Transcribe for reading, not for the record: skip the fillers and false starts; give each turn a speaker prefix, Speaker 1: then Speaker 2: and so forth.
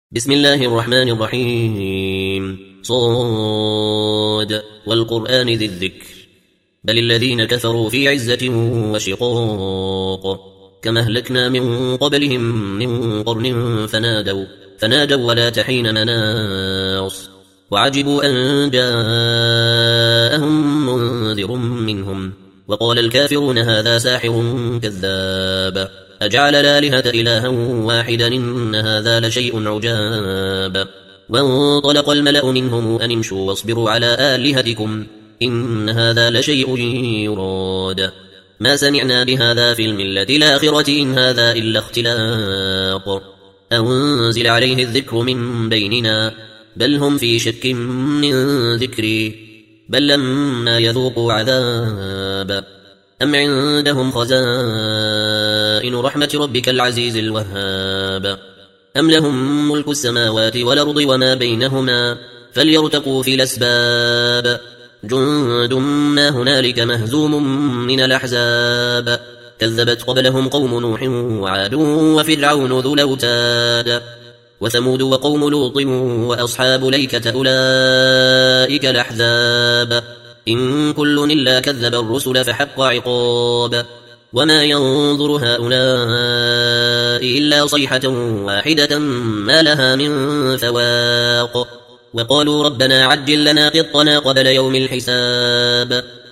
Speaker 1: بسم الله الرحمن الرحيم صاد والقرآن ذي الذكر بل الذين كفروا في عزة وشقاق كما أهلكنا من قبلهم من قرن فنادوا ولا تحين مناص وعجبوا أن جاءهم منذر منهم وقال الكافرون هذا ساحر كذاب أجعل الآلهة إلها واحدا إن هذا لشيء عجاب وانطلق الملأ منهم أن امشوا واصبروا على آلهتكم إن هذا لشيء يراد ما سمعنا بهذا في الملة الآخرة إن هذا إلا اختلاق أنزل عليه الذكر من بيننا بل هم في شك من ذكري بل لما يذوقوا عذاب أم عندهم خزائن رحمة ربك العزيز الوهاب أم لهم ملك السماوات والأرض وما بينهما فليرتقوا في الأسباب جند ما هنالك مهزوم من الأحزاب كذبت قبلهم قوم نوح وعاد وفرعون ذو الأوتاد وثمود وقوم لوط وأصحاب ليكة أولئك الأحزاب إن كل إلا كذب الرسل فحق عقاب وما ينظر هؤلاء إلا صيحة واحدة ما لها من فواق وقالوا ربنا عجل لنا قطنا قبل يوم الحساب